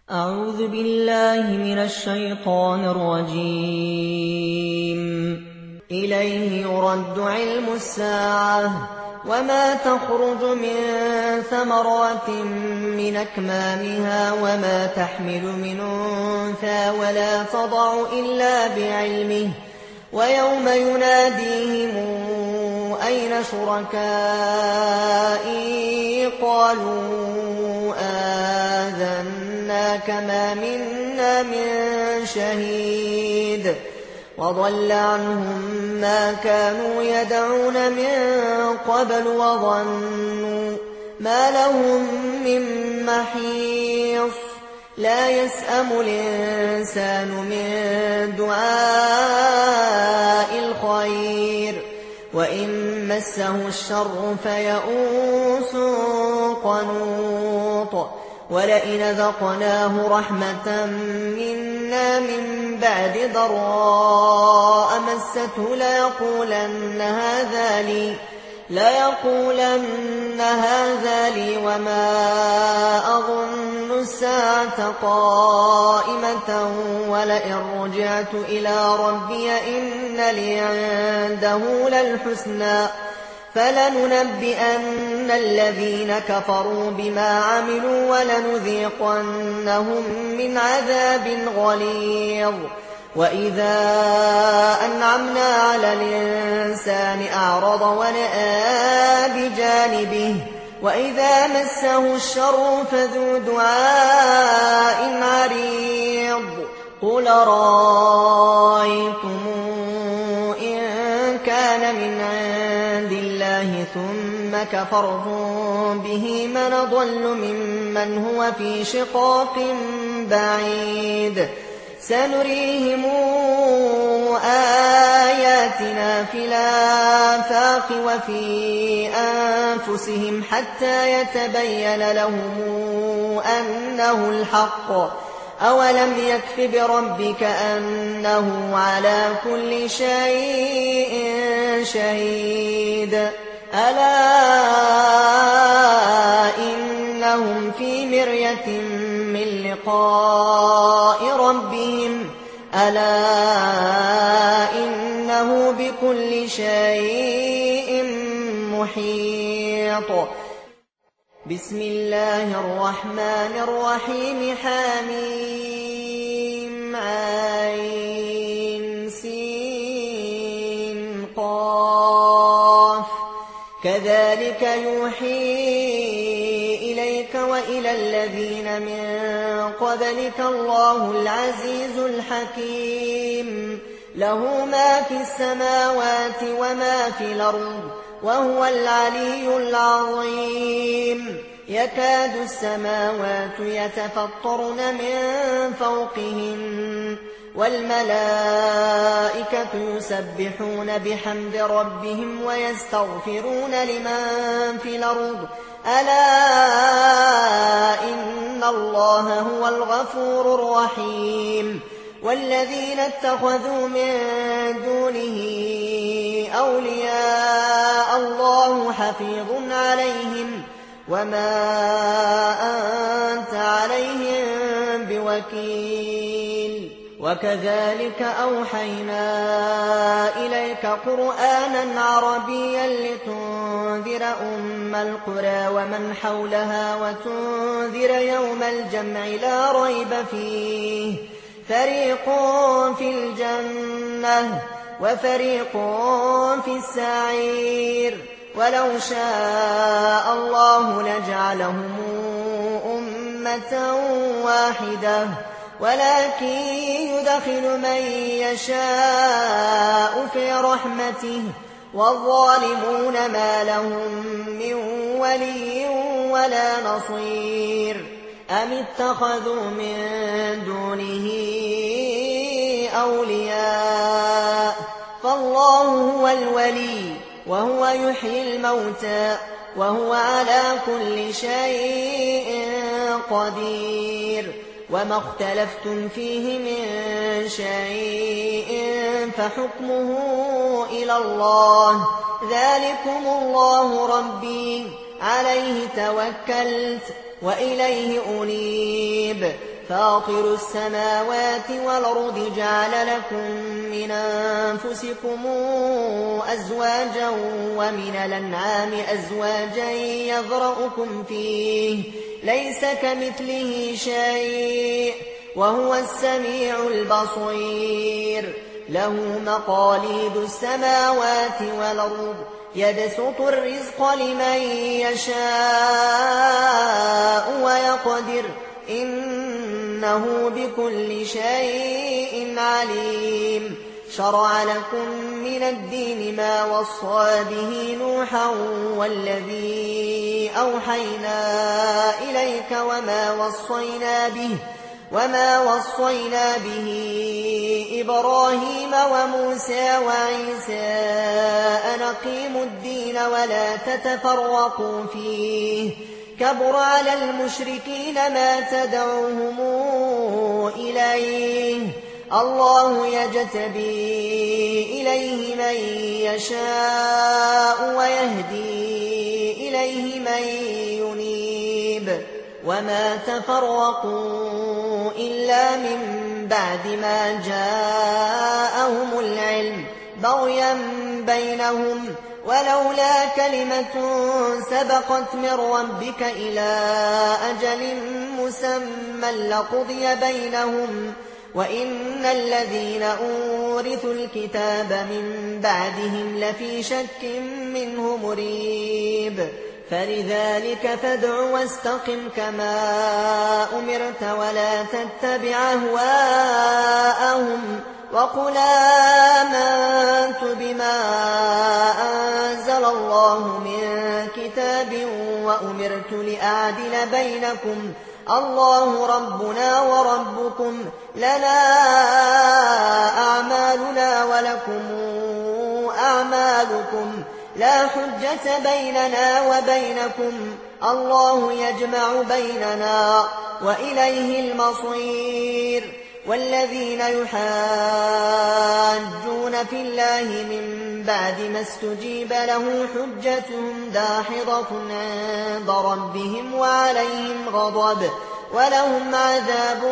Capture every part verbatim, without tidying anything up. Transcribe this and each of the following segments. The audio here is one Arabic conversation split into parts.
أعوذ بالله من الشيطان الرجيم. إليه يرد علم الساعة وما تخرج من ثمرات من أكمامها وما تحمل من أنثى ولا تضع إلا بعلمه ويوم يناديهم أين شركائي قالوا آذناك ما منا من شهيد وضل عنهم ما كانوا يدعون من قبل وظنوا ما لهم من محيص لا يسأم الإنسان من دعاء الخير وإن مسه الشر فيئوس قنوط ولئن ذقناه رحمة منا من بعد ضراء مسته ليقولن هذا لي ليقولن هذا لي وما أظن الساعة قائمة ولئن رجعت إلى ربي إن لي عنده للحسنى فلننبئن الذين كفروا بما عملوا ولنذيقنهم من عذاب غليظ. وإذا أنعمنا على الإنسان أعرض ونأى بجانبه وإذا مسه الشر فذو دعاء عريض. قل رأيتم إن كان من عند الله ثم كفرتم به من أضل ممن هو في شقاق بعيد. سنريهم آياتنا في الآفاق وفي أنفسهم حتى يتبين لهم أنه الحق. أولم يكف بربك أنه على كل شيء شهيد. ألا إنهم في مرية من لقاء ربهم ألا إنه بكل شيء محيط. بسم الله الرحمن الرحيم. حميم عين سين قاف. كذلك يوحي إليك وإلى الذين من قبلك الله العزيز الحكيم. له ما في السماوات وما في الأرض وهو العلي العظيم. يكاد السماوات يتفطرن من فوقهن والملائكة يسبحون بحمد ربهم ويستغفرون لمن في الأرض ألا إن الله هو الغفور الرحيم. والذين اتخذوا من دونه أولياء الله حفيظ عليهم وما أنت عليهم بوكيل. وكذلك أوحينا إليك قرآنا عربيا لتنذر أم القرى ومن حولها وتنذر يوم الجمع لا ريب فيه فريق في الجنة وفريق في السعير. ولو شاء الله لجعلهم أمة واحدة ولكن يدخل من يشاء في رحمته والظالمون ما لهم من ولي ولا نصير. أم اتخذوا من دونه أولياء فالله هو الولي وهو يحيي الموتى وهو على كل شيء قدير. وما اختلفتم فيه من شيء فحكمه إلى الله ذلكم الله ربي عليه توكلت وإليه أنيب فاطر السماوات والأرض جعل لكم من أنفسكم أزواجا ومن الأنعام أزواجا يذرأكم فيه ليس كمثله شيء وهو السميع البصير له مقاليد السماوات والأرض يبسط الرزق لمن يشاء ويقدر إنه بكل شيء عليم شرع لكم من الدين ما وصى به نوحا والذي أوحينا إليك وما وصينا به وما وصينا به إبراهيم وموسى وعيسى أن أقيموا الدين ولا تتفرقوا فيه كبر على المشركين ما تدعوهم إليه الله يجتبي إليه من يشاء ويهدي إليه من ينيب وما تفرقوا إلا من بعد ما جاءهم العلم بغيا بينهم ولولا كلمة سبقت من ربك إلى أجل مسمى لقضي بينهم وإن الذين أورثوا الكتاب من بعدهم لفي شك منه مريب فلذلك فادع واستقم كما أمرت ولا تتبع أهواءهم وقل آمنت بما أنزل الله من كتاب وأمرت لأعدل بينكم الله ربنا وربكم لنا أعمالنا ولكم أعمالكم لا حجة بيننا وبينكم الله يجمع بيننا وإليه المصير والذين يحاجون في الله من بعد ما استجيب له حجتهم داحضة عند ربهم وعليهم غضب ولهم عذاب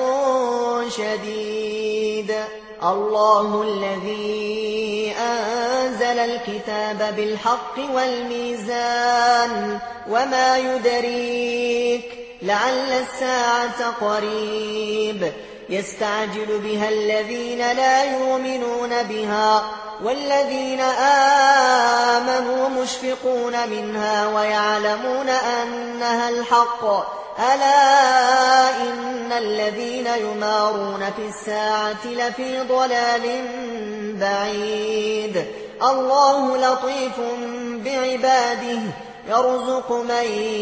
شديد الله الذي أنزل الكتاب بالحق والميزان وما يدريك لعل الساعة قريب يستعجل بها الذين لا يؤمنون بها والذين آمنوا مشفقون منها ويعلمون أنها الحق ألا إن الذين يمارون في الساعة لفي ضلال بعيد الله لطيف بعباده يرزق من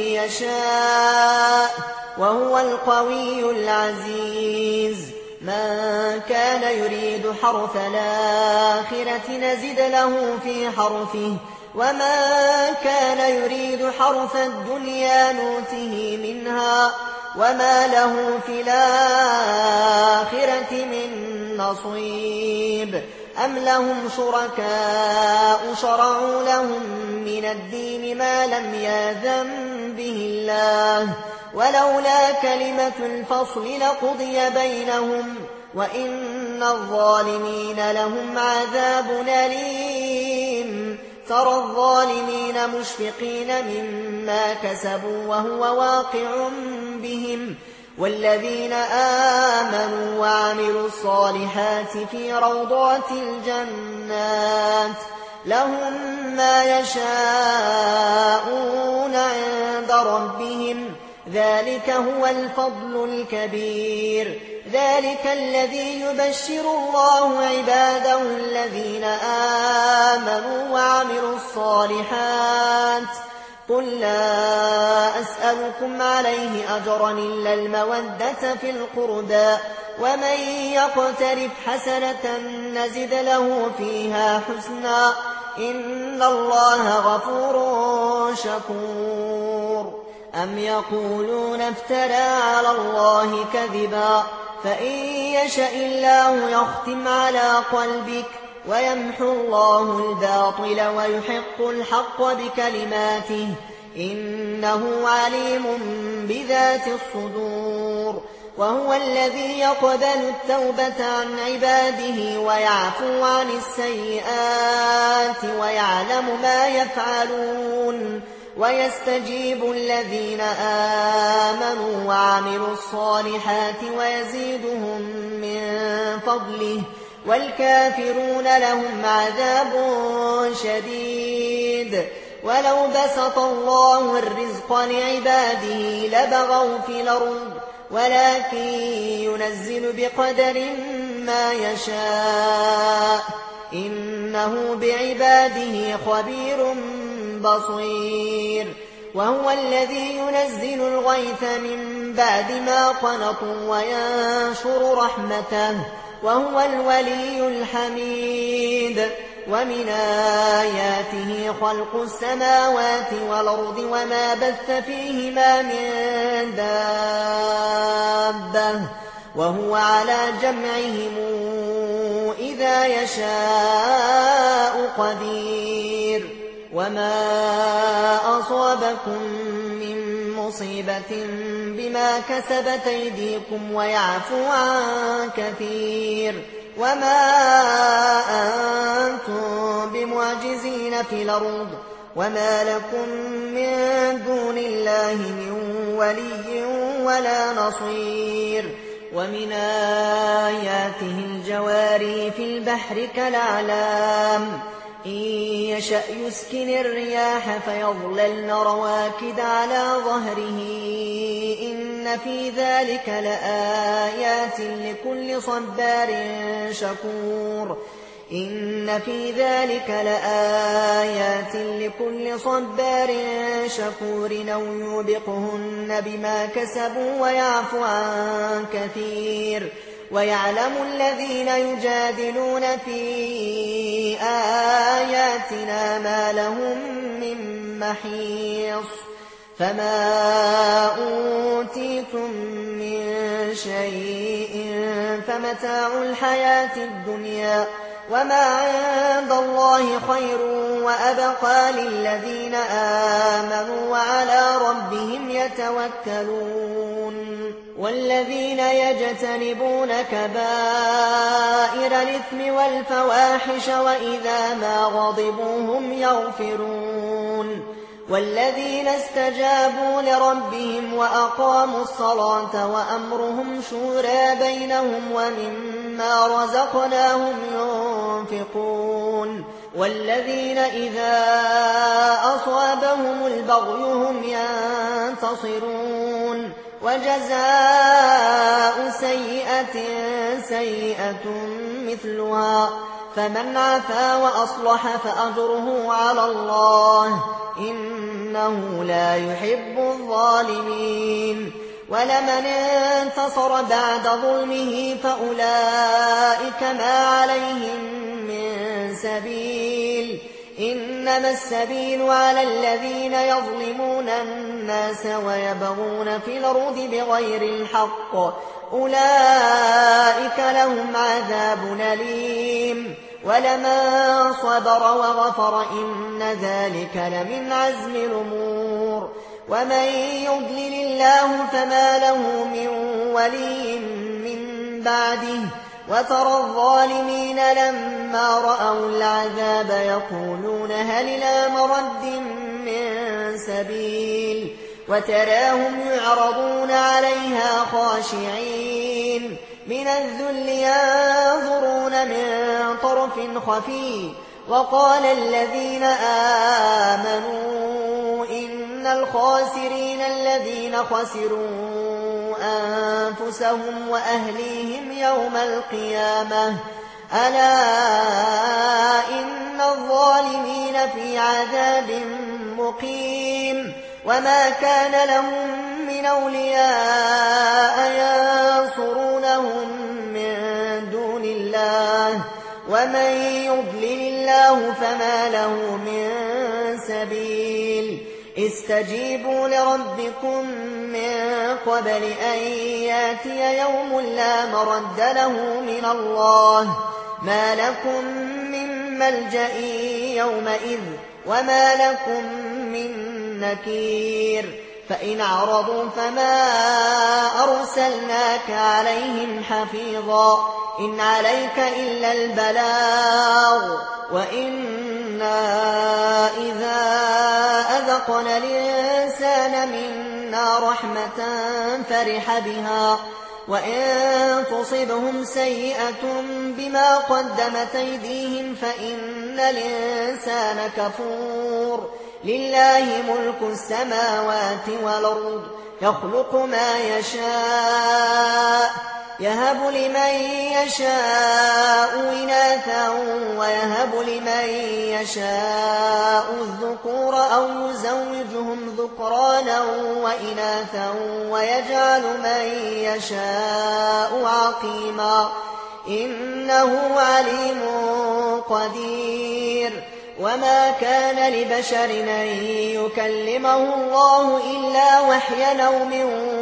يشاء وهو القوي العزيز من كان يريد حرث الآخرة نزد له في حرثه ومن كان يريد حرث الدنيا نوته منها وما له في الآخرة من نصيب أم لهم شركاء شرعوا لهم من الدين ما لم يأذن به الله ولولا كلمة الفصل لقضي بينهم وإن الظالمين لهم عذاب أليم ترى الظالمين مشفقين مما كسبوا وهو واقع بهم والذين آمنوا وعملوا الصالحات في روضات الجنات لهم ما يشاءون عند ربهم ذلك هو الفضل الكبير ذلك الذي يبشر الله عباده الذين آمنوا وعملوا الصالحات قل لا أسألكم عليه أجرا إلا المودة في القربى ومن يقترف حسنة نزد له فيها حسنا إن الله غفور شكور أم يقولون افترى على الله كذبا فإن يشأ الله يختم على قلبك ويمحو الله الباطل ويحق الحق بكلماته إنه عليم بذات الصدور وهو الذي يقبل التوبة عن عباده ويعفو عن السيئات ويعلم ما يفعلون ويستجيب الذين آمنوا وعملوا الصالحات ويزيدهم من فضله والكافرون لهم عذاب شديد. ولو بسط الله الرزق لعباده لبغوا في الأرض ولكن ينزل بقدر ما يشاء إنه بعباده خبير بصير. وهو الذي ينزل الغيث من بعد ما قنطوا وينشر رحمته وهو الولي الحميد. ومن آياته خلق السماوات والأرض وما بث فيهما من دابة وهو على جمعهم إذا يشاء قدير. وما أصابكم من مصيبة بما كسبت أيديكم ويعفو عن كثير. وما أنتم بمعجزين في الأرض وما لكم من دون الله من ولي ولا نصير. ومن آياته الجواري في البحر كالأعلام إن يشأ يسكن الرياح فيظللن رواكد على ظهره إن في ذلك لآيات لكل صبار شكور. إن في ذلك لآيات لكل صبار شكور أو يوبقهن بما كسبوا ويعفو عن كثير. ويعلم الذين يجادلون في آياتنا ما لهم من محيص. فما أوتيتم من شيء فمتاع الحياة الدنيا وما عند الله خير وأبقى للذين آمنوا وعلى ربهم يتوكلون. والذين يجتنبون كبائر الإثم والفواحش وإذا ما غضبوا هم يغفرون. والذين استجابوا لربهم وأقاموا الصلاة وأمرهم شورى بينهم ومما رزقناهم ينفقون. والذين إذا أصابهم البغي هم ينتصرون. وجزاء سيئة سيئة مثلها فمن عفا وأصلح فأجره على الله إنه لا يحب الظالمين. ولمن انتصر بعد ظلمه فأولئك ما عليهم من سبيل إنما السبيل على الذين يظلمون الناس ويبغون في الأرض بغير الحق أولئك لهم عذاب أليم. ولمن صبر وغفر إن ذلك لمن عزم الأمور. ومن يضلل الله فما له من ولي من بعده وترى الظالمين لما رأوا العذاب يقولون هل إلى مرد من سبيل وتراهم يعرضون عليها خاشعين من الذل ينظرون من طرف خفي. وقال الذين آمنوا إن الخاسرين الذين خسروا أنفسهم وأهليهم يوم القيامة ألا إن الظالمين في عذاب مقيم. وما كان لهم من أولياء ينصرونهم من دون الله ومن يضلل الله فما له من سبيل. استجيبوا لربكم من قبل أن ياتي يوم لا مرد له من الله ما لكم من ملجأ يومئذ وما لكم من نكير. فإن أعرضوا فما أرسلناك عليهم حفيظا إن عليك إلا البلاغ وإنا إذا أذقنا الإنسان منا رحمة فرح بها وإن تصبهم سيئة بما قدمت أيديهم فإن الإنسان كفور لله ملك السماوات والأرض يخلق ما يشاء يهب لمن يشاء إناثا ويهب لمن يشاء الذكور أو يزوجهم ذكرانا وإناثا ويجعل من يشاء عقيما إنه عليم قدير وما كان لبشر أن يكلمه الله إلا وحيا أو من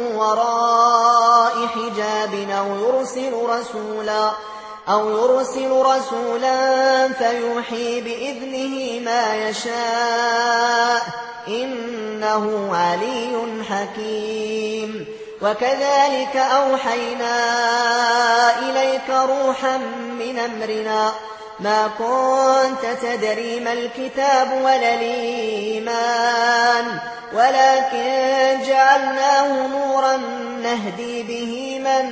وراء حجاب أو يرسل رسولا أو يرسل رسولا فيوحي بإذنه ما يشاء إنه علي حكيم وكذلك أوحينا إليك روحا من أمرنا ما كنت تدري ما الكتاب ولا الإيمان ولكن جعلناه نورا نهدي به من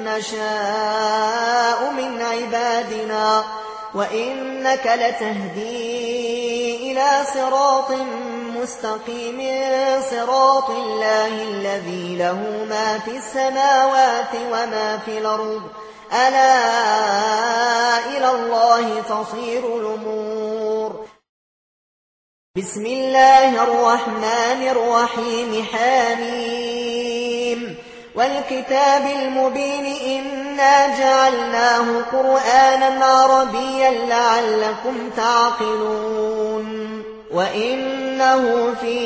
نشاء من عبادنا وإنك لتهدي إلى صراط مستقيم صراط الله الذي له ما في السماوات وما في الأرض ألا إلى الله تصير الأمور بسم الله الرحمن الرحيم حميم والكتاب المبين إنا جعلناه قرآنا عربيا لعلكم تعقلون وإنه في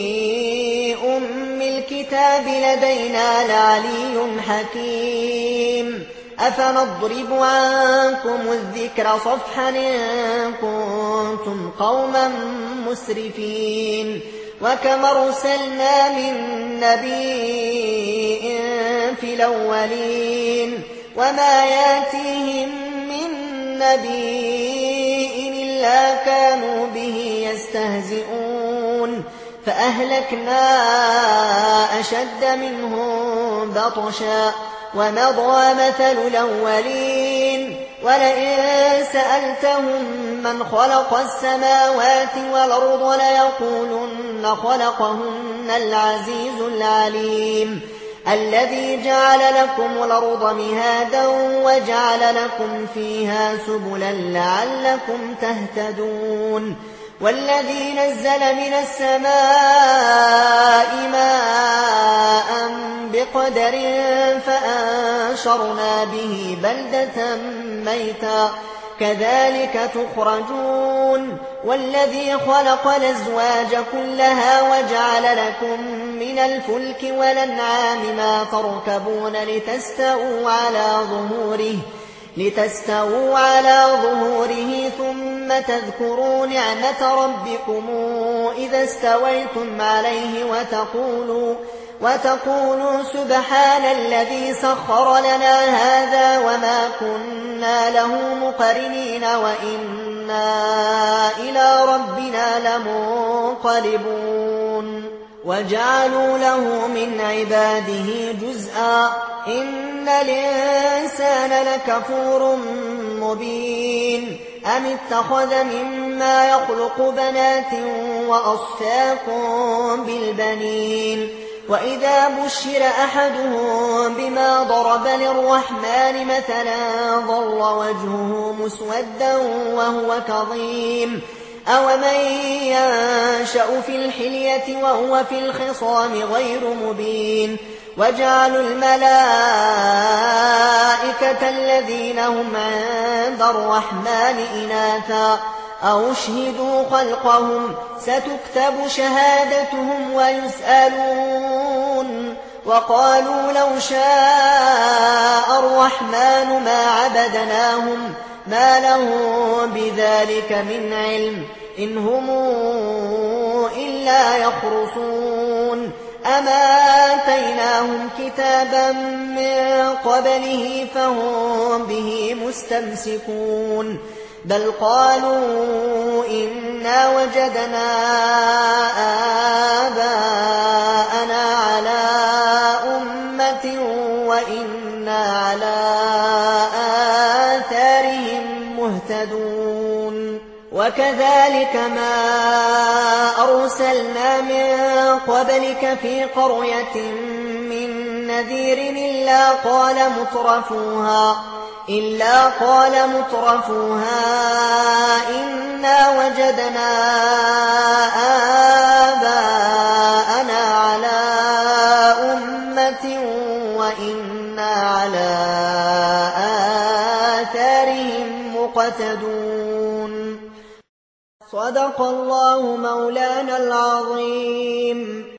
أم الكتاب لدينا لعلي حكيم أفنضرب عنكم الذكر صفحا إن كنتم قوما مسرفين وكم أرسلنا من نبي في الأولين وما ياتيهم من نبي إلا كانوا به يستهزئون فأهلكنا أشد منهم بطشا ومضى مثل الأولين ولئن سألتهم من خلق السماوات والأرض ليقولن خلقهن العزيز العليم الذي جعل لكم الأرض مهادا وجعل لكم فيها سبلا لعلكم تهتدون والذي نزل من السماء ماء بقدر فأنشرنا به بلدة ميتا كذلك تخرجون والذي خلق الأزواج كلها وجعل لكم من الفلك والأنعام ما تركبون لتستووا على ظهوره لتستووا على ظهوره ثم تذكروا نعمة ربكم إذا استويتم عليه وتقولوا وتقولوا سبحان الذي سخر لنا هذا وما كنا له مقرنين وإنا إلى ربنا لمنقلبون وجعلوا له من عباده جزءا إن الإنسان لكفور مبين أم اتخذ مما يخلق بنات وأصفاكم بالبنين وإذا بشر أحدهم بما ضرب للرحمن مثلا ظل وجهه مسودا وهو كظيم أومن ينشأ في الحلية وهو في الخصام غير مبين وجعلوا الملائكة الذين هم عند الرحمن إناثا أو اشهدوا خلقهم ستكتب شهادتهم ويسألون وقالوا لو شاء الرحمن ما عبدناهم ما لهم بذلك من علم إن هم إلا يخرصون أما آتيناهم كتابا من قبله فهم به مستمسكون بل قالوا إنا وجدنا آباءنا على أمة وإنا على آثارهم مهتدون وكذلك ما أرسلنا من قبلك في قرية من نذير إلا قال مترفوها إلا قال مترفوها إنا وجدنا آباءنا على أمة وإنا على آثارهم مقتدون صدق الله مولانا العظيم.